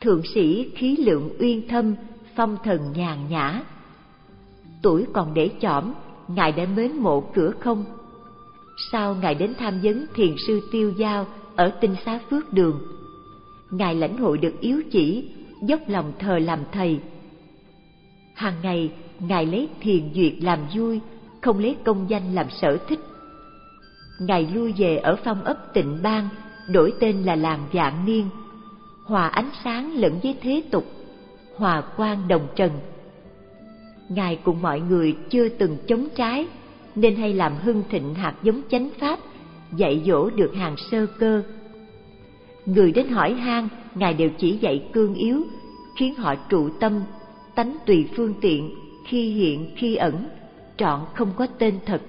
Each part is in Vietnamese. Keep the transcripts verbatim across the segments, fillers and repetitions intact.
Thượng sĩ khí lượng uyên thâm, phong thần nhàn nhã. Tuổi còn để chỏm, ngài đã mến mộ Cửa Không. Sau ngài đến tham vấn thiền sư Tiêu Dao ở Tinh Xá Phước Đường, ngài lãnh hội được yếu chỉ, dốc lòng thờ làm thầy. Hàng ngày ngài lấy thiền duyệt làm vui, không lấy công danh làm sở thích. Ngài lui về ở phong ấp Tịnh Bang, đổi tên là làng Vạn Niên, hòa ánh sáng lẫn với thế tục, hòa quang đồng trần. Ngài cùng mọi người chưa từng chống trái, nên hay làm hưng thịnh hạt giống chánh pháp, dạy dỗ được hàng sơ cơ. Người đến hỏi han, ngài đều chỉ dạy cương yếu, khiến họ trụ tâm, tánh tùy phương tiện, khi hiện khi ẩn, trọn không có tên thật.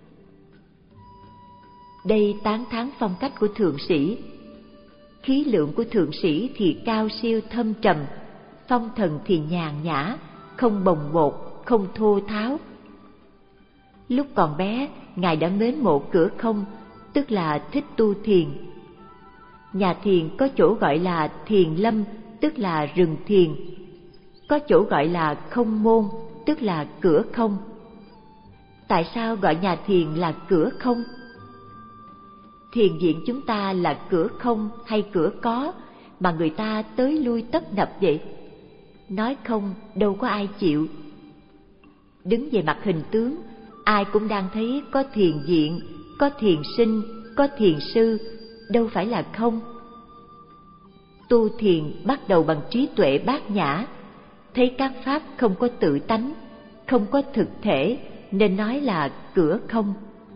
Đây tán thán phong cách của thượng sĩ. Khí lượng của thượng sĩ thì cao siêu thâm trầm, phong thần thì nhàn nhã, không bồng bột, không thô tháo. Lúc còn bé, ngài đã mến mộ Cửa Không, tức là thích tu thiền. Nhà thiền có chỗ gọi là thiền lâm, tức là rừng thiền. Có chỗ gọi là không môn, tức là cửa không. Tại sao gọi nhà thiền là cửa không? Thiền viện chúng ta là cửa không hay cửa có mà người ta tới lui tấp nập vậy? Nói không đâu có ai chịu. Đứng về mặt hình tướng, ai cũng đang thấy có thiền viện, có thiền sinh, có thiền sư, đâu phải là không. Tu thiền bắt đầu bằng trí tuệ bát nhã, thấy các pháp không có tự tánh, không có thực thể, nên nói là cửa không.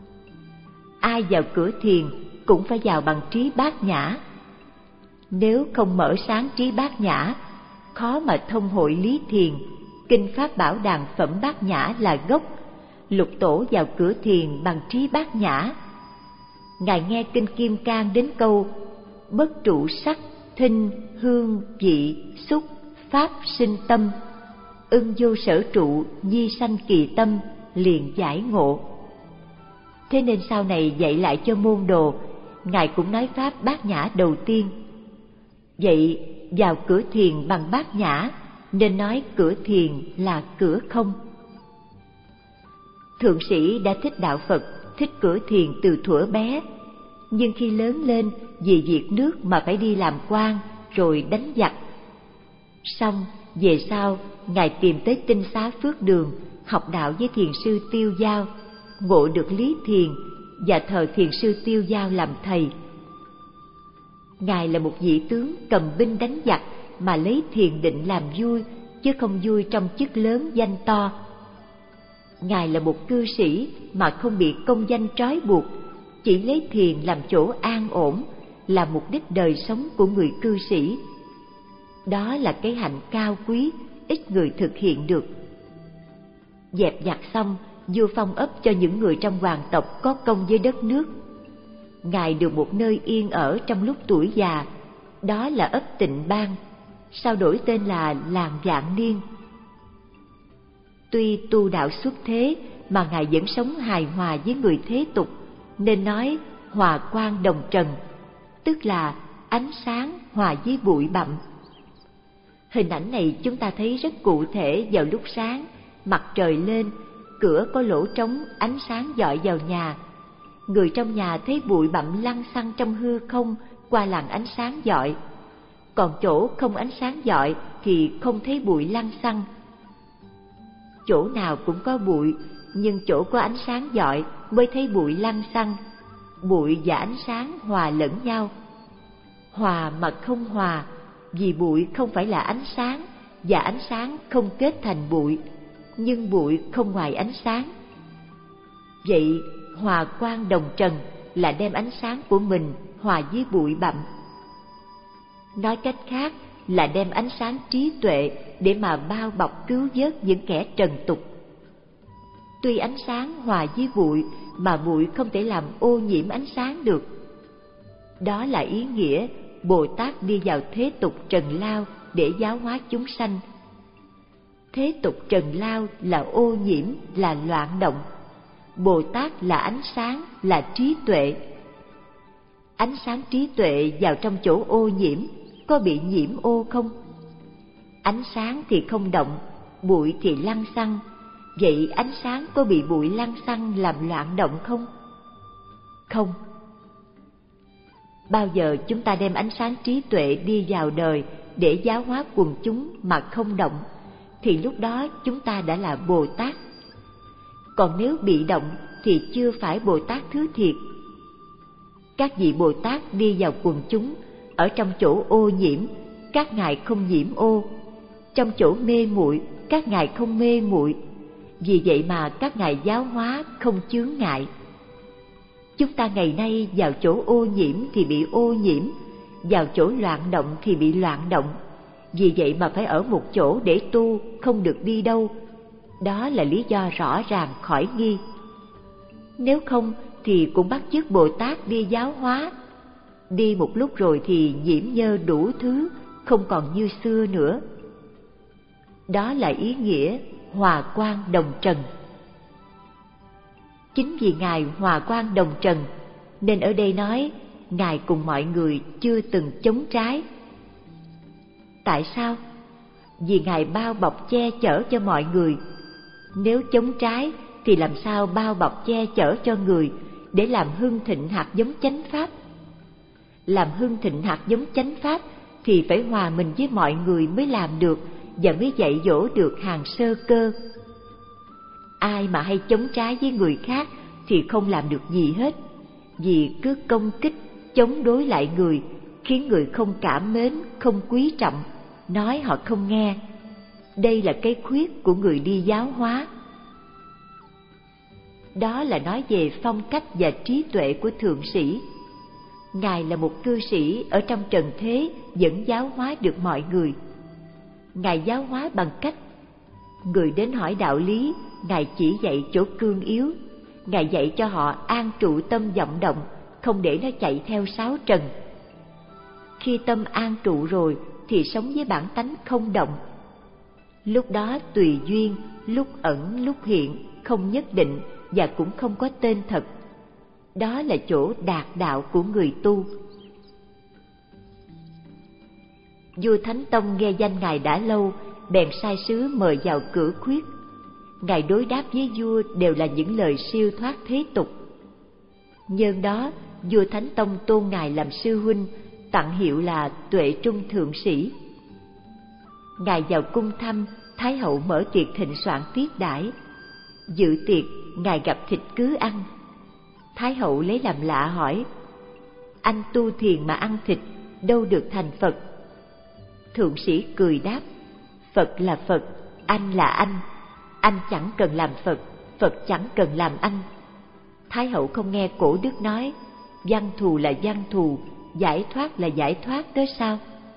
Ai vào cửa thiền cũng phải vào bằng trí bát nhã. Nếu không mở sáng trí bát nhã, khó mà thông hội lý thiền. Kinh Pháp Bảo Đàn phẩm bát nhã là gốc. Lục Tổ vào cửa thiền bằng trí bát nhã. Ngài nghe Kinh Kim Cang đến câu bất trụ sắc, thinh, hương, vị, xúc, pháp sinh tâm, ưng vô sở trụ, nhi sanh kỳ tâm, liền giải ngộ. Thế nên sau này dạy lại cho môn đồ, Ngài cũng nói pháp bát nhã đầu tiên. Vậy vào cửa thiền bằng bát nhã, nên nói cửa thiền là cửa không. Thượng sĩ đã thích đạo Phật, thích cửa thiền từ thuở bé, nhưng khi lớn lên vì việc nước mà phải đi làm quan rồi đánh giặc. Xong về sau Ngài tìm tới Tinh Xá Phước Đường học đạo với thiền sư Tiêu Dao, ngộ được lý thiền và thờ thiền sư Tiêu Dao làm thầy. Ngài là một vị tướng cầm binh đánh giặc mà lấy thiền định làm vui, chứ không vui trong chức lớn danh to. Ngài là một cư sĩ mà không bị công danh trói buộc, chỉ lấy thiền làm chỗ an ổn, là mục đích đời sống của người cư sĩ. Đó là cái hạnh cao quý, ít người thực hiện được. Dẹp giặc xong, vua phong ấp cho những người trong hoàng tộc có công với đất nước. Ngài được một nơi yên ở trong lúc tuổi già, đó là ấp Tịnh Bang, sau đổi tên là làng Vạn Niên. Tuy tu đạo xuất thế mà Ngài vẫn sống hài hòa với người thế tục, nên nói hòa quang đồng trần, tức là ánh sáng hòa với bụi bặm. Hình ảnh này chúng ta thấy rất cụ thể vào lúc sáng, mặt trời lên, cửa có lỗ trống, ánh sáng dọi vào nhà. Người trong nhà thấy bụi bặm lăn xăng trong hư không qua làn ánh sáng dọi. Còn chỗ không ánh sáng dọi thì không thấy bụi lăn xăng. Chỗ nào cũng có bụi, nhưng chỗ có ánh sáng dọi mới thấy bụi lăn xăng. Bụi và ánh sáng hòa lẫn nhau. Hòa mà không hòa, vì bụi không phải là ánh sáng, và ánh sáng không kết thành bụi, nhưng bụi không ngoài ánh sáng. Vậy hòa quang đồng trần là đem ánh sáng của mình hòa với bụi bặm. Nói cách khác là đem ánh sáng trí tuệ để mà bao bọc cứu vớt những kẻ trần tục. Tuy ánh sáng hòa với bụi mà bụi không thể làm ô nhiễm ánh sáng được. Đó là ý nghĩa Bồ Tát đi vào thế tục trần lao để giáo hóa chúng sanh. Thế tục trần lao là ô nhiễm, là loạn động. Bồ Tát là ánh sáng, là trí tuệ. Ánh sáng trí tuệ vào trong chỗ ô nhiễm, có bị nhiễm ô không? Ánh sáng thì không động, bụi thì lăn xăng. Vậy ánh sáng có bị bụi lăn xăng làm loạn động không? Không. Bao giờ chúng ta đem ánh sáng trí tuệ đi vào đời để giáo hóa quần chúng mà không động, thì lúc đó chúng ta đã là Bồ Tát. Còn nếu bị động thì chưa phải Bồ Tát thứ thiệt. Các vị Bồ Tát đi vào quần chúng, ở trong chỗ ô nhiễm, các ngài không nhiễm ô. Trong chỗ mê muội, các ngài không mê muội. Vì vậy mà các ngài giáo hóa không chướng ngại. Chúng ta ngày nay vào chỗ ô nhiễm thì bị ô nhiễm, vào chỗ loạn động thì bị loạn động. Vì vậy mà phải ở một chỗ để tu, không được đi đâu. Đó là lý do rõ ràng khỏi nghi. Nếu không thì cũng bắt chước Bồ Tát đi giáo hóa. Đi một lúc rồi thì nhiễm nhơ đủ thứ, không còn như xưa nữa. Đó là ý nghĩa hòa quang đồng trần. Chính vì Ngài hòa quang đồng trần, nên ở đây nói Ngài cùng mọi người chưa từng chống trái. Tại sao? Vì Ngài bao bọc che chở cho mọi người. Nếu chống trái thì làm sao bao bọc che chở cho người để làm hưng thịnh hạt giống chánh pháp? Làm hưng thịnh hạt giống chánh pháp thì phải hòa mình với mọi người mới làm được, và mới dạy dỗ được hàng sơ cơ. Ai mà hay chống trái với người khác thì không làm được gì hết, vì cứ công kích, chống đối lại người, khiến người không cảm mến, không quý trọng, nói họ không nghe. Đây là cái khuyết của người đi giáo hóa. Đó là nói về phong cách và trí tuệ của thượng sĩ. Ngài là một cư sĩ ở trong trần thế, vẫn giáo hóa được mọi người. Ngài giáo hóa bằng cách người đến hỏi đạo lý, Ngài chỉ dạy chỗ cương yếu. Ngài dạy cho họ an trụ tâm vọng động, không để nó chạy theo sáu trần. Khi tâm an trụ rồi thì sống với bản tánh không động. Lúc đó tùy duyên, lúc ẩn lúc hiện, không nhất định và cũng không có tên thật. Đó là chỗ đạt đạo của người tu. Vua Thánh Tông nghe danh Ngài đã lâu, bèn sai sứ mời vào cửa khuyết. Ngài đối đáp với vua đều là những lời siêu thoát thế tục. Nhân đó, vua Thánh Tông tôn Ngài làm sư huynh, tặng hiệu là Tuệ Trung Thượng Sĩ. Ngài vào cung thăm, Thái hậu mở tiệc thịnh soạn tiếp đãi. Dự tiệc, Ngài gặp thịt cứ ăn. Thái hậu lấy làm lạ hỏi: anh tu thiền mà ăn thịt, đâu được thành Phật? Thượng sĩ cười đáp: Phật là Phật, anh là anh. Anh chẳng cần làm Phật, Phật chẳng cần làm anh. Thái hậu không nghe cổ đức nói văn thù là văn thù, giải thoát là giải thoát đó sao?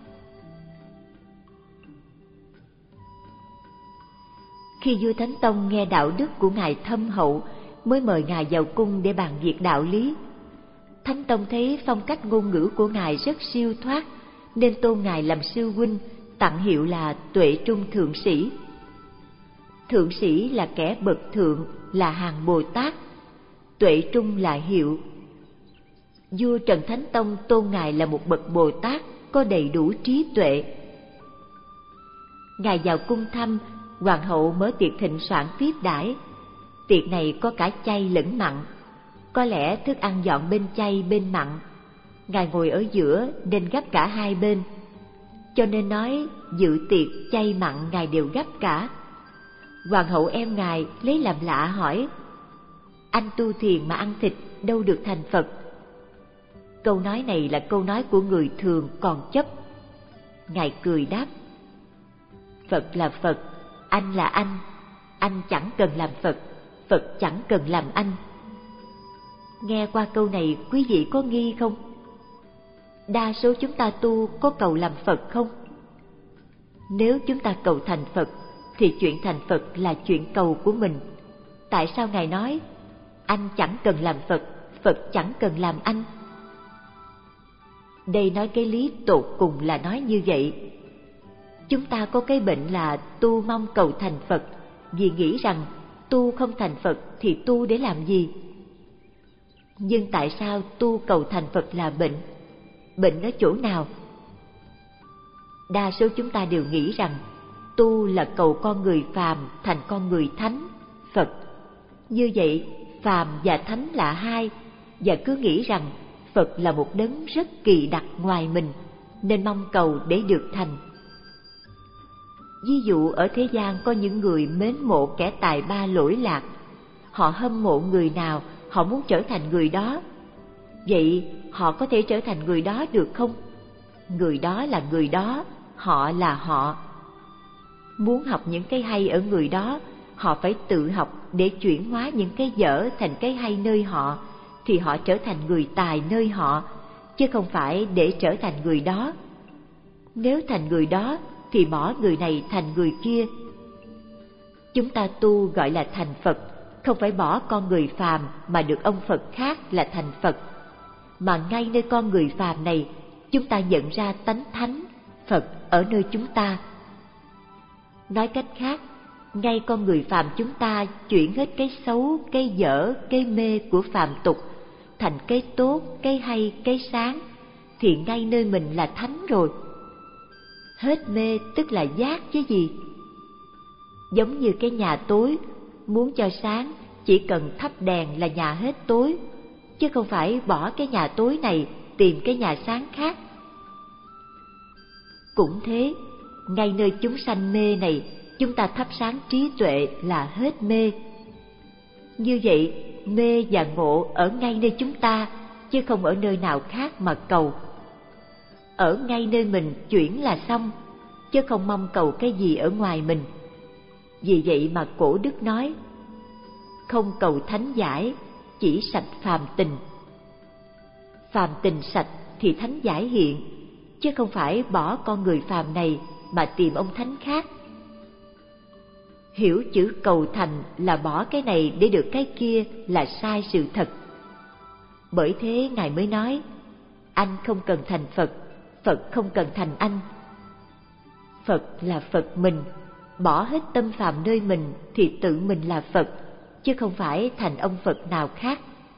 Khi vua Thánh Tông nghe đạo đức của Ngài thâm hậu, mới mời Ngài vào cung để bàn việc đạo lý. Thánh Tông thấy phong cách ngôn ngữ của Ngài rất siêu thoát, nên tôn Ngài làm sư huynh, tặng hiệu là Tuệ Trung Thượng Sĩ. Thượng sĩ là kẻ bậc thượng, là hàng Bồ Tát. Tuệ Trung là hiệu. Vua Trần Thánh Tông tôn Ngài là một bậc Bồ Tát, có đầy đủ trí tuệ. Ngài vào cung thăm, hoàng hậu mở tiệc thịnh soạn tiếp đãi. Tiệc này có cả chay lẫn mặn. Có lẽ thức ăn dọn bên chay bên mặn. Ngài ngồi ở giữa nên gắp cả hai bên. Cho nên nói dự tiệc chay mặn Ngài đều gắp cả. Hoàng hậu em Ngài lấy làm lạ hỏi: anh tu thiền mà ăn thịt, đâu được thành Phật? Câu nói này là câu nói của người thường còn chấp. Ngài cười đáp: Phật là Phật, anh là anh. Anh chẳng cần làm Phật, Phật chẳng cần làm anh. Nghe qua câu này quý vị có nghi không? Đa số chúng ta tu có cầu làm Phật không? Nếu chúng ta cầu thành Phật thì chuyện thành Phật là chuyện cầu của mình. Tại sao Ngài nói anh chẳng cần làm Phật, Phật chẳng cần làm anh? Đây nói cái lý tột cùng là nói như vậy. Chúng ta có cái bệnh là tu mong cầu thành Phật, vì nghĩ rằng tu không thành Phật thì tu để làm gì? Nhưng tại sao tu cầu thành Phật là bệnh? Bệnh ở chỗ nào? Đa số chúng ta đều nghĩ rằng tu là cầu con người phàm thành con người thánh, Phật. Như vậy, phàm và thánh là hai, và cứ nghĩ rằng Phật là một đấng rất kỳ đặc ngoài mình, nên mong cầu để được thành. Ví dụ ở thế gian có những người mến mộ kẻ tài ba lỗi lạc, họ hâm mộ người nào, họ muốn trở thành người đó. Vậy họ có thể trở thành người đó được không? Người đó là người đó, họ là họ. Muốn học những cái hay ở người đó, họ phải tự học để chuyển hóa những cái dở thành cái hay nơi họ, thì họ trở thành người tài nơi họ, chứ không phải để trở thành người đó. Nếu thành người đó thì bỏ người này thành người kia. Chúng ta tu gọi là thành Phật, không phải bỏ con người phàm mà được ông Phật khác là thành Phật, mà ngay nơi con người phàm này chúng ta nhận ra tánh thánh Phật ở nơi chúng ta. Nói cách khác, ngay con người phàm chúng ta chuyển hết cái xấu, cái dở, cái mê của phàm tục thành cái tốt, cái hay, cái sáng, thì ngay nơi mình là thánh rồi. Hết mê tức là giác chứ gì. Giống như cái nhà tối, muốn cho sáng chỉ cần thắp đèn là nhà hết tối, chứ không phải bỏ cái nhà tối này tìm cái nhà sáng khác. Cũng thế, ngay nơi chúng sanh mê này, chúng ta thắp sáng trí tuệ là hết mê. Như vậy, mê và ngộ ở ngay nơi chúng ta, chứ không ở nơi nào khác mà cầu. Ở ngay nơi mình chuyển là xong, chứ không mong cầu cái gì ở ngoài mình. Vì vậy mà cổ đức nói, không cầu thánh giải, chỉ sạch phàm tình. Phàm tình sạch thì thánh giải hiện, chứ không phải bỏ con người phàm này mà tìm ông thánh khác. Hiểu chữ cầu thành là bỏ cái này để được cái kia là sai sự thật. Bởi thế Ngài mới nói, anh không cần thành Phật, Phật không cần thành anh. Phật là Phật mình, bỏ hết tâm phàm nơi mình thì tự mình là Phật, chứ không phải thành ông Phật nào khác.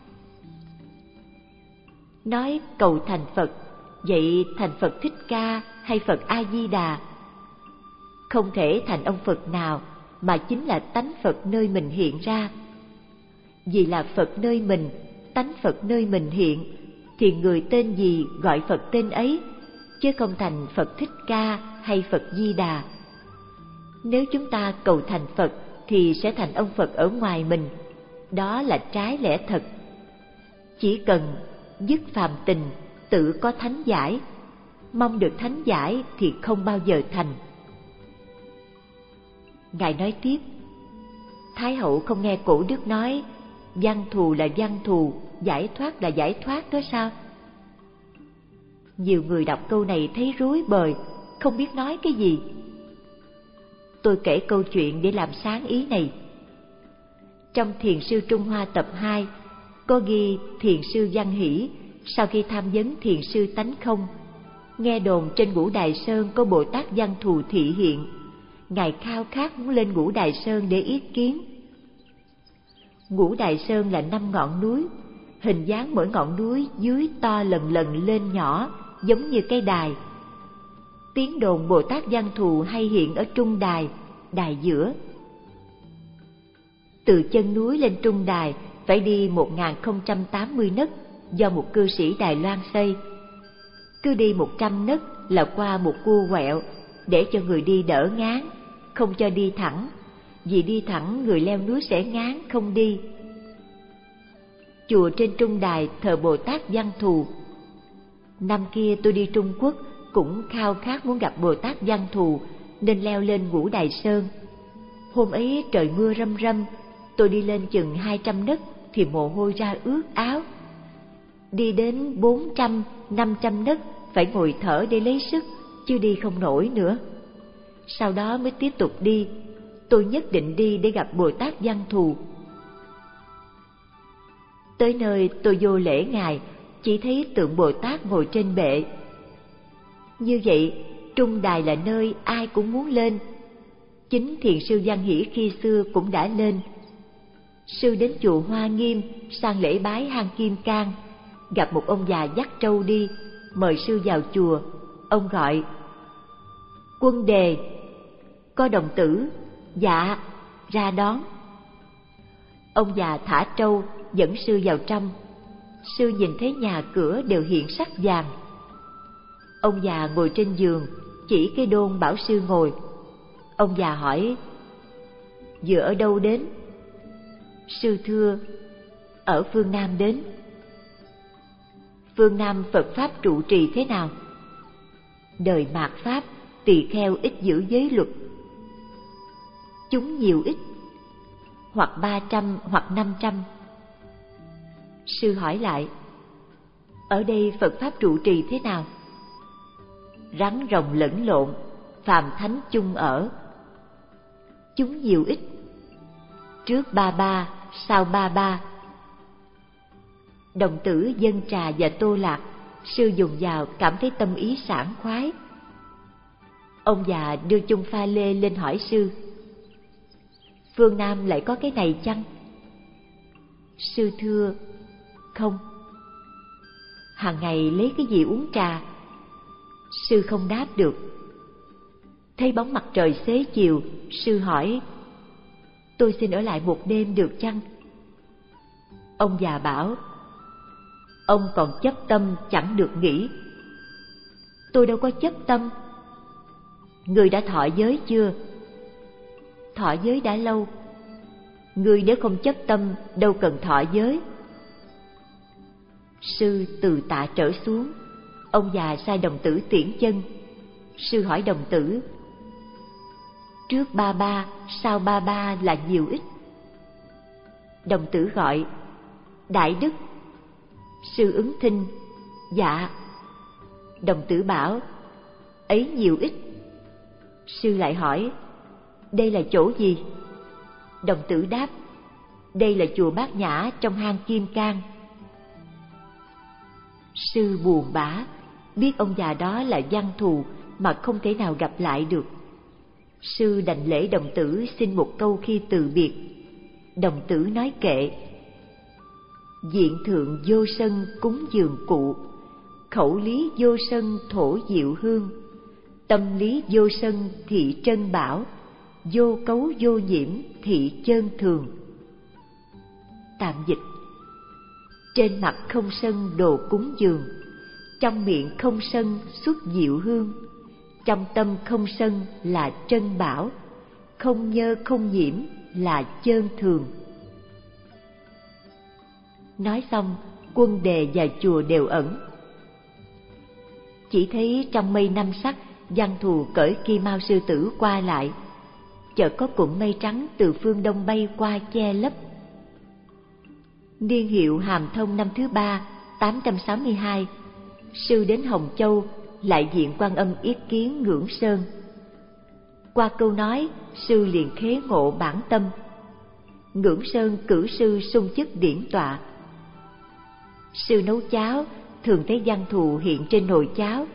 Nói cầu thành Phật, vậy thành Phật Thích Ca hay Phật A Di Đà? Không thể thành ông Phật nào, mà chính là tánh Phật nơi mình hiện ra. Vì là Phật nơi mình, tánh Phật nơi mình hiện, thì người tên gì gọi Phật tên ấy, chứ không thành Phật Thích Ca hay Phật Di Đà. Nếu chúng ta cầu thành Phật thì sẽ thành ông Phật ở ngoài mình, đó là trái lẽ thật. Chỉ cần dứt phàm tình, tự có thánh giải, mong được thánh giải thì không bao giờ thành. Ngài nói tiếp, Thái hậu không nghe cổ đức nói văn thù là văn thù, giải thoát là giải thoát đó sao? Nhiều người đọc câu này thấy rối bời, không biết nói cái gì. Tôi kể câu chuyện để làm sáng ý này. Trong Thiền sư Trung Hoa tập hai, có ghi Thiền sư Văn Hỷ sau khi tham vấn Thiền sư Tánh Không, nghe đồn trên Ngũ Đài Sơn có Bồ Tát Văn Thù thị hiện. Ngài khao khát muốn lên Ngũ Đài Sơn để yết kiến. Ngũ Đài Sơn là năm ngọn núi, hình dáng mỗi ngọn núi dưới to lần lần lên nhỏ, giống như cái đài. Tiếng đồn Bồ Tát Văn Thù hay hiện ở trung đài, đài giữa. Từ chân núi lên trung đài phải đi một nghìn không trăm tám mươi nấc do một cư sĩ Đài Loan xây. Cứ đi một trăm nấc là qua một cua quẹo để cho người đi đỡ ngán, không cho đi thẳng, vì đi thẳng người leo núi sẽ ngán không đi. Chùa trên trung đài thờ Bồ Tát Văn Thù. Năm kia tôi đi Trung Quốc cũng khao khát muốn gặp Bồ Tát Văn Thù nên leo lên Ngũ Đài Sơn. Hôm ấy trời mưa râm râm, tôi đi lên chừng hai trăm nấc thì mồ hôi ra ướt áo. Đi đến bốn trăm, năm trăm nấc phải ngồi thở để lấy sức, chứ đi không nổi nữa. Sau đó mới tiếp tục đi, tôi nhất định đi để gặp Bồ Tát Văn Thù. Tới nơi tôi vô lễ Ngài, chỉ thấy tượng Bồ Tát ngồi trên bệ. Như vậy, trung đài là nơi ai cũng muốn lên. Chính Thiền sư Văn Hỷ khi xưa cũng đã lên. Sư đến chùa Hoa Nghiêm sang lễ bái hang Kim Cang, gặp một ông già dắt trâu đi, mời sư vào chùa. Ông gọi, Quân đề: có đồng tử. Dạ, ra đón. Ông già thả trâu dẫn sư vào trong. Sư nhìn thấy nhà cửa đều hiện sắc vàng. Ông già ngồi trên giường, chỉ cái đôn bảo sư ngồi. Ông già hỏi: vừa ở đâu đến? Sư thưa: ở phương Nam đến. Phương Nam Phật Pháp trụ trì thế nào? Đời mạt Pháp, tỳ kheo ít giữ giới luật. Chúng nhiều ít, hoặc ba trăm hoặc năm trăm. Sư hỏi lại: ở đây Phật Pháp trụ trì thế nào? Rắn rồng lẫn lộn, phàm thánh chung ở. Chúng nhiều ít, trước ba ba, sau ba ba. Đồng tử dân trà và tô lạc, sư dùng vào cảm thấy tâm ý sảng khoái. Ông già đưa chung pha lê lên hỏi sư: phương Nam lại có cái này chăng? Sư thưa: không. Hàng ngày lấy cái gì uống trà? Sư không đáp được. Thấy bóng mặt trời xế chiều, sư hỏi: tôi xin ở lại một đêm được chăng? Ông già bảo: ông còn chấp tâm chẳng được nghỉ. Tôi đâu có chấp tâm. Người đã thọ giới chưa? Thọ giới đã lâu. Người nếu không chấp tâm đâu cần thọ giới. Sư từ tạ trở xuống. Ông già sai đồng tử tiễn chân. Sư hỏi đồng tử: trước ba ba, sau ba ba là nhiều ít? Đồng tử gọi: đại đức. Sư ứng thinh: dạ. Đồng tử bảo: ấy nhiều ít. Sư lại hỏi: đây là chỗ gì? Đồng tử đáp: đây là chùa Bát Nhã trong hang Kim Cang. Sư buồn bã, biết ông già đó là văn thù mà không thể nào gặp lại được. Sư đành lễ đồng tử xin một câu khi từ biệt. Đồng tử nói kệ: diện thượng vô sân cúng dường cụ, khẩu lý vô sân thổ diệu hương, tâm lý vô sân thị trân bảo, vô cấu vô nhiễm thị chơn thường. Tạm dịch: trên mặt không sân đồ cúng dường, trong miệng không sân xuất diệu hương, trong tâm không sân là trân bảo, không nhơ không nhiễm là chơn thường. Nói xong, quân đề và chùa đều ẩn. Chỉ thấy trong mây năm sắc, văn thù cởi kim mao sư tử qua lại. Chợt có cụm mây trắng từ phương đông bay qua che lấp. Niên hiệu Hàm Thông năm thứ ba, tám trăm sáu mươi hai, sư đến Hồng Châu, lại diện Quan Âm yết kiến Ngưỡng Sơn. Qua câu nói, sư liền khế ngộ bản tâm. Ngưỡng Sơn cử sư sung chức điển tọa. Sư nấu cháo, thường thấy văn thù hiện trên nồi cháo.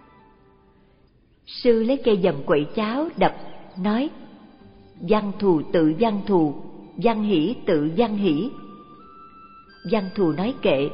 Sư lấy cây dầm quậy cháo đập, nói: văn thù tự văn thù, văn hỷ tự văn hỷ. Văn thù nói kệ: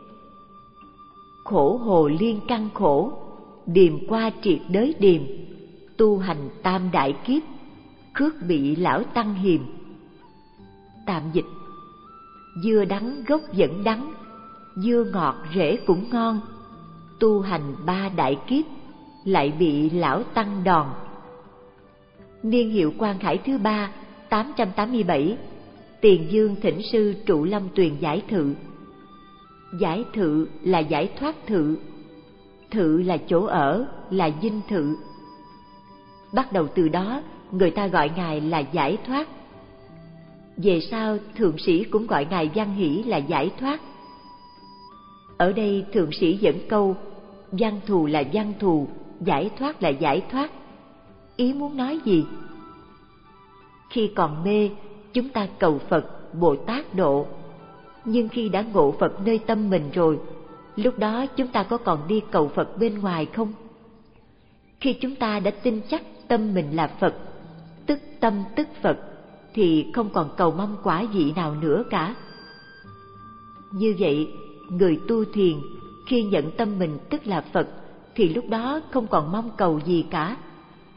khổ hồ liên căn khổ, điềm qua triệt đới điềm, tu hành tam đại kiếp, khước bị lão tăng hiềm. Tạm dịch: dưa đắng gốc vẫn đắng, dưa ngọt rễ cũng ngon, tu hành ba đại kiếp, lại bị lão tăng đòn. Niên hiệu Quan Khải thứ ba, tám trăm tám mươi bảy, Tiền Dương thỉnh sư Trụ Lâm Tuyền giải thự. Giải thự là giải thoát thự, thự là chỗ ở, là dinh thự. Bắt đầu từ đó, người ta gọi ngài là giải thoát. Về sau, thượng sĩ cũng gọi ngài Văn Hỷ là giải thoát. Ở đây thượng sĩ dẫn câu: văn thù là văn thù, giải thoát là giải thoát. Ý muốn nói gì? Khi còn mê, chúng ta cầu Phật, Bồ Tát độ. Nhưng khi đã ngộ Phật nơi tâm mình rồi, lúc đó chúng ta có còn đi cầu Phật bên ngoài không? Khi chúng ta đã tin chắc tâm mình là Phật, tức tâm tức Phật, thì không còn cầu mong quả vị nào nữa cả. Như vậy, người tu thiền khi nhận tâm mình tức là Phật, thì lúc đó không còn mong cầu gì cả.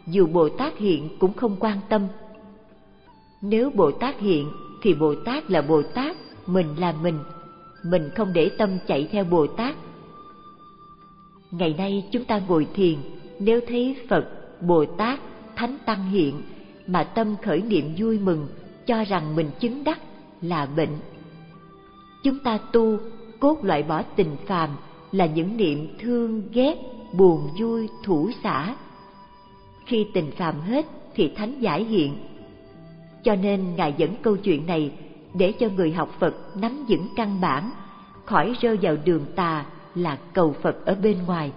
dù Bồ Tát hiện cũng không quan tâm. Nếu Bồ Tát hiện thì Bồ Tát là Bồ Tát, mình là mình, mình không để tâm chạy theo Bồ Tát. Ngày nay chúng ta ngồi thiền, nếu thấy Phật, Bồ Tát, Thánh Tăng hiện mà tâm khởi niệm vui mừng, cho rằng mình chứng đắc là bệnh. Chúng ta tu cốt loại bỏ tình phàm là những niệm thương, ghét, buồn, vui, thủ xả. Khi tình phàm hết thì thánh giải hiện. Cho nên Ngài dẫn câu chuyện này để cho người học Phật nắm vững căn bản, khỏi rơi vào đường tà là cầu Phật ở bên ngoài.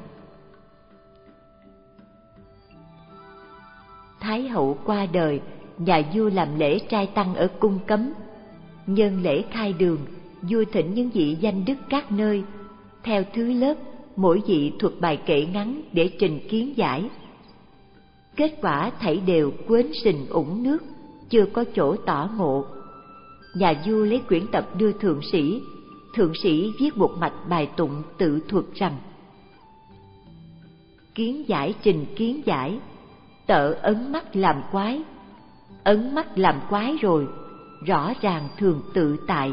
Thái hậu qua đời, nhà vua làm lễ trai tăng ở cung cấm. Nhân lễ khai đường, vua thỉnh những vị danh đức các nơi, theo thứ lớp, mỗi vị thuật bài kệ ngắn để trình kiến giải. Kết quả thảy đều quến sình ủng nước, chưa có chỗ tỏ ngộ. Nhà vua lấy quyển tập đưa thượng sĩ, thượng sĩ viết một mạch bài tụng tự thuật rằng: kiến giải trình kiến giải, tợ ấn mắt làm quái. Ấn mắt làm quái rồi, rõ ràng thường tự tại.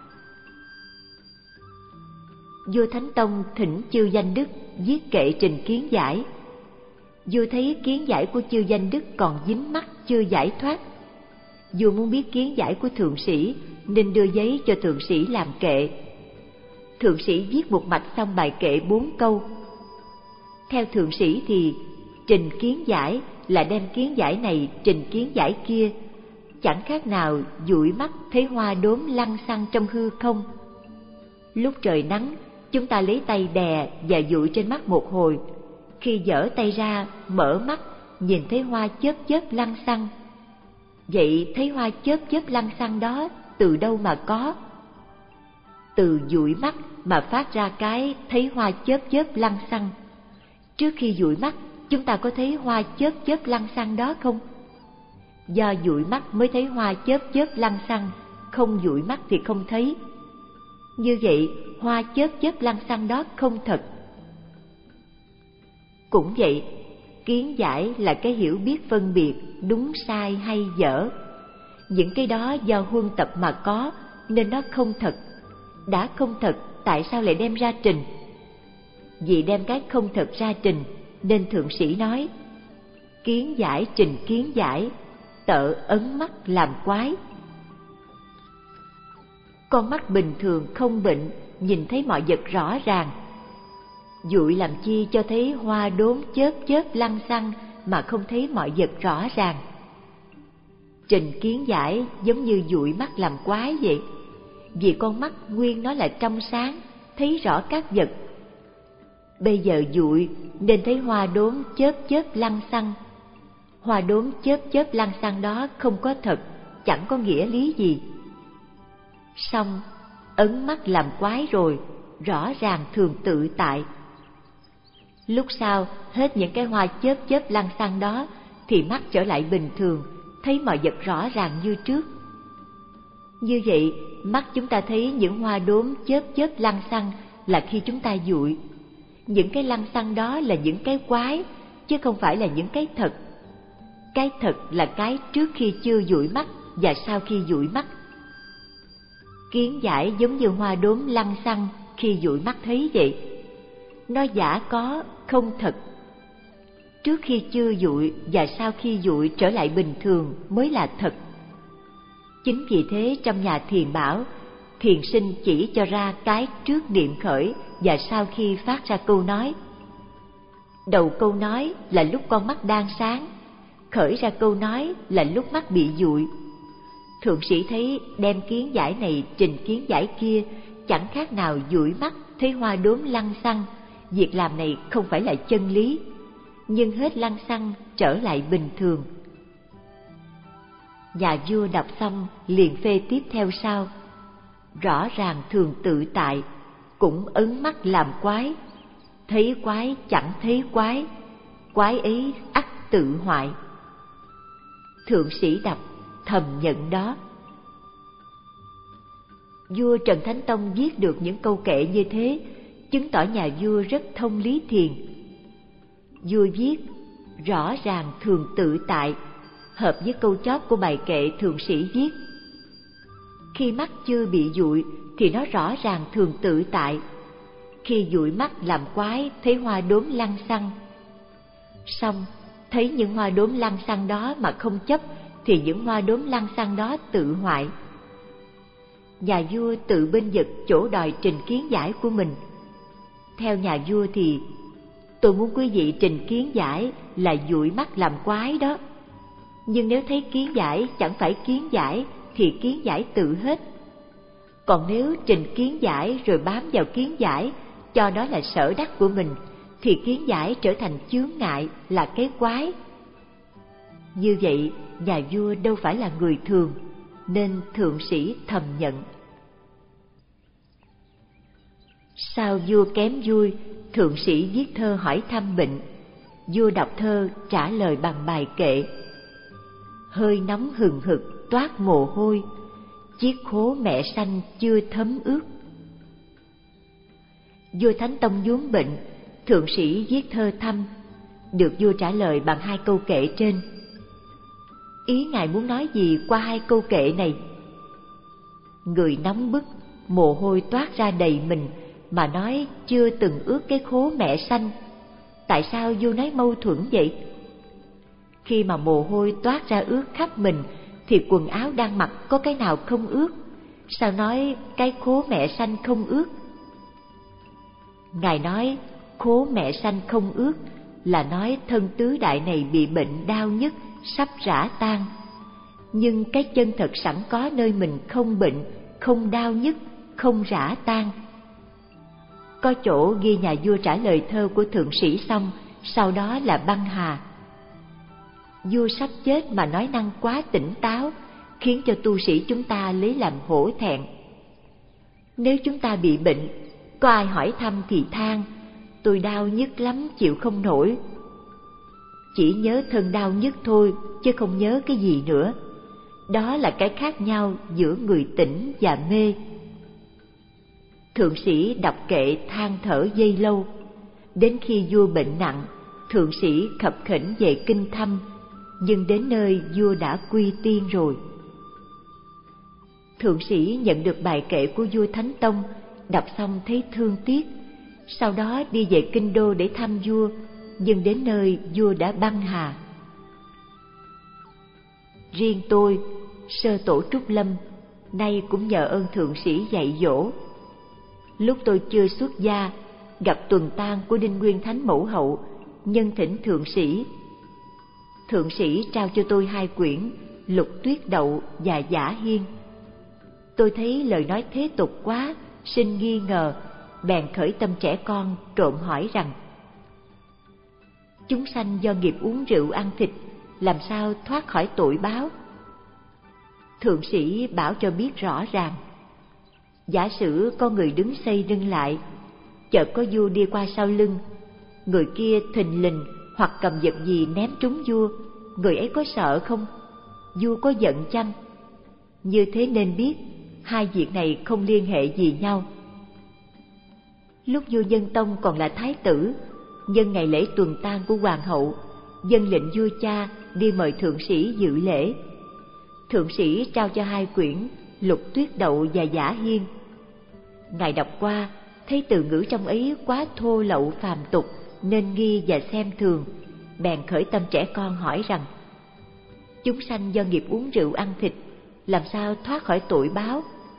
Vua Thánh Tông thỉnh chư danh đức viết kệ trình kiến giải. Vua thấy kiến giải của chư danh đức còn dính mắc chưa giải thoát. Vua muốn biết kiến giải của thượng sĩ nên đưa giấy cho thượng sĩ làm kệ. Thượng sĩ viết một mạch xong bài kệ bốn câu. Theo thượng sĩ thì trình kiến giải là đem kiến giải này trình kiến giải kia, chẳng khác nào dụi mắt thấy hoa đốm lăng xăng trong hư không. Lúc trời nắng, chúng ta lấy tay đè và dụi trên mắt một hồi. Khi giở tay ra, mở mắt, nhìn thấy hoa chớp chớp lăng xăng. Vậy thấy hoa chớp chớp lăng xăng đó từ đâu mà có? Từ dụi mắt mà phát ra cái thấy hoa chớp chớp lăng xăng. Trước khi dụi mắt, chúng ta có thấy hoa chớp chớp lăng xăng đó không? Do dụi mắt mới thấy hoa chớp chớp lăng xăng, không dụi mắt thì không thấy. Như vậy, hoa chớp chớp lăng xăng đó không thật. Cũng vậy, kiến giải là cái hiểu biết phân biệt đúng sai hay dở. Những cái đó do huân tập mà có nên nó không thật. Đã không thật, tại sao lại đem ra trình? Vì đem cái không thật ra trình nên thượng sĩ nói: kiến giải trình kiến giải, tợ ấn mắt làm quái. Con mắt bình thường không bệnh, nhìn thấy mọi vật rõ ràng. Dụi làm chi cho thấy hoa đốm chớp chớp lăng xăng mà không thấy mọi vật rõ ràng. Trình kiến giải giống như dụi mắt làm quái vậy. Vì con mắt nguyên nó là trong sáng, thấy rõ các vật. Bây giờ dụi nên thấy hoa đốm chớp chớp lăng xăng. Hoa đốm chớp chớp lăng xăng đó không có thật, chẳng có nghĩa lý gì. Xong, ấn mắt làm quái rồi, rõ ràng thường tự tại. Lúc sau, hết những cái hoa chớp chớp lăng xăng đó, thì mắt trở lại bình thường, thấy mọi vật rõ ràng như trước. Như vậy, mắt chúng ta thấy những hoa đốm chớp chớp lăng xăng là khi chúng ta dụi. Những cái lăng xăng đó là những cái quái, chứ không phải là những cái thật. Cái thật là cái trước khi chưa dụi mắt và sau khi dụi mắt. Kiến giải giống như hoa đốm lăng xăng khi dụi mắt thấy vậy. Nó giả có, không thật. Trước khi chưa dụi và sau khi dụi trở lại bình thường mới là thật. Chính vì thế trong nhà thiền bảo, thiền sinh chỉ cho ra cái trước niệm khởi và sau khi phát ra câu nói. Đầu câu nói là lúc con mắt đang sáng, khởi ra câu nói là lúc mắt bị dụi. Thượng sĩ thấy đem kiến giải này trình kiến giải kia chẳng khác nào dụi mắt thấy hoa đốm lăng xăng. Việc làm này không phải là chân lý, nhưng hết lăng xăng trở lại bình thường. Nhà vua đọc xong liền phê tiếp theo sau: rõ ràng thường tự tại, cũng ấn mắt làm quái. Thấy quái chẳng thấy quái, quái ấy ắt tự hoại. Thượng sĩ đọc thầm nhận đó. Vua Trần Thánh Tông viết được những câu kệ như thế, chứng tỏ nhà vua rất thông lý thiền. Vua viết: rõ ràng thường tự tại, hợp với câu chót của bài kệ thượng sĩ viết. Khi mắt chưa bị dụi thì nó rõ ràng thường tự tại. Khi dụi mắt làm quái, thấy hoa đốm lăng xăng. Xong, thấy những hoa đốm lăng xăng đó mà không chấp, thì những hoa đốm lăng xăng đó tự hoại. Nhà vua tự bênh vực chỗ đòi trình kiến giải của mình. Theo nhà vua thì tôi muốn quý vị trình kiến giải là dụi mắt làm quái đó. Nhưng nếu thấy kiến giải chẳng phải kiến giải thì kiến giải tự hết. Còn nếu trình kiến giải rồi bám vào kiến giải, cho đó là sở đắc của mình, thì kiến giải trở thành chướng ngại, là cái quái. Như vậy, nhà vua đâu phải là người thường, nên thượng sĩ thầm nhận. Sao vua kém vui, thượng sĩ viết thơ hỏi thăm bệnh. Vua đọc thơ trả lời bằng bài kệ. Hơi nóng hừng hực toát mồ hôi, chiếc khố mẹ sanh chưa thấm ướt. Vua Thánh Tông vốn bệnh, thượng sĩ viết thơ thăm, được vua trả lời bằng hai câu kệ trên. Ý ngài muốn nói gì qua hai câu kệ này? Người nóng bức, mồ hôi toát ra đầy mình, mà nói chưa từng ướt cái khố mẹ sanh. Tại sao vua nói mâu thuẫn vậy? Khi mà mồ hôi toát ra ướt khắp mình, thì quần áo đang mặc có cái nào không ướt? Sao nói cái khố mẹ sanh không ướt? Ngài nói khố mẹ sanh không ướt là nói thân tứ đại này bị bệnh đau nhức, sắp rã tan. Nhưng cái chân thật sẵn có nơi mình không bệnh, không đau nhức, không rã tan. Có chỗ ghi nhà vua trả lời thơ của thượng sĩ xong, sau đó là băng hà. Vua sắp chết mà nói năng quá tỉnh táo, khiến cho tu sĩ chúng ta lấy làm hổ thẹn. Nếu chúng ta bị bệnh, có ai hỏi thăm thì than, tôi đau nhức lắm chịu không nổi. Chỉ nhớ thân đau nhức thôi, chứ không nhớ cái gì nữa. Đó là cái khác nhau giữa người tỉnh và mê. Thượng sĩ đọc kệ than thở dây lâu. Đến khi vua bệnh nặng, thượng sĩ khập khểnh về kinh thăm, nhưng đến nơi vua đã quy tiên rồi. Thượng sĩ nhận được bài kệ của vua Thánh Tông, đọc xong thấy thương tiếc, sau đó đi về kinh đô để thăm vua, nhưng đến nơi vua đã băng hà. Riêng tôi, sơ tổ Trúc Lâm, nay cũng nhờ ơn thượng sĩ dạy dỗ. Lúc tôi chưa xuất gia, gặp tuần tang của Đinh Nguyên Thánh Mẫu Hậu, nhân thỉnh thượng sĩ. Thượng sĩ trao cho tôi hai quyển Lục Tuyết Đậu và Giả Hiên. Tôi thấy lời nói thế tục quá, sinh nghi ngờ, bèn khởi tâm trẻ con trộm hỏi rằng: chúng sanh do nghiệp uống rượu ăn thịt, làm sao thoát khỏi tội báo? Thượng sĩ bảo cho biết rõ ràng. Giả sử có người đứng xây lưng lại, chợt có vua đi qua sau lưng, người kia thình lình hoặc cầm vật gì ném trúng vua, người ấy có sợ không? Vua có giận chăng? Như thế nên biết hai việc này không liên hệ gì nhau. Lúc vua Nhân Tông còn là thái tử, nhân ngày lễ tuần tang của hoàng hậu, dân lệnh vua cha đi mời thượng sĩ dự lễ. Thượng sĩ trao cho hai quyển Lục Tuyết Đậu và Giả Hiên. Ngài đọc qua, thấy từ ngữ trong ấy quá thô lậu phàm tục nên nghi và xem thường, bèn khởi tâm trẻ con hỏi rằng: chúng sanh do nghiệp uống rượu ăn thịt, làm sao thoát khỏi tội báo?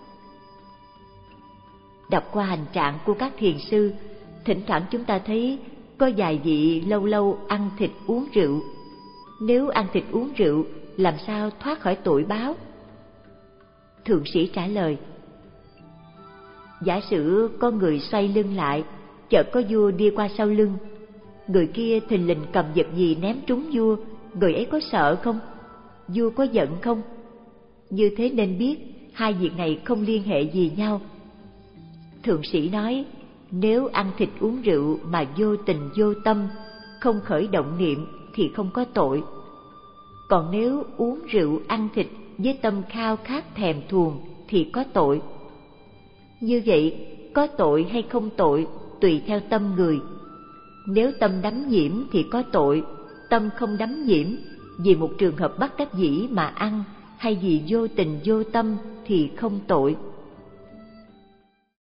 Đọc qua hành trạng của các thiền sư, thỉnh thoảng chúng ta thấy có vài vị lâu lâu ăn thịt uống rượu. Nếu ăn thịt uống rượu, làm sao thoát khỏi tội báo? Thượng sĩ trả lời: giả sử có người xoay lưng lại, chợt có vua đi qua sau lưng, người kia thình lình cầm vật gì ném trúng vua, người ấy có sợ không? Vua có giận không? Như thế nên biết hai việc này không liên hệ gì nhau. Thượng sĩ nói, nếu ăn thịt uống rượu mà vô tình vô tâm, không khởi động niệm thì không có tội. Còn nếu uống rượu ăn thịt với tâm khao khát thèm thuồng thì có tội. Như vậy, có tội hay không tội tùy theo tâm người. Nếu tâm đắm nhiễm thì có tội, tâm không đắm nhiễm, vì một trường hợp bất đắc dĩ mà ăn, hay vì vô tình vô tâm thì không tội.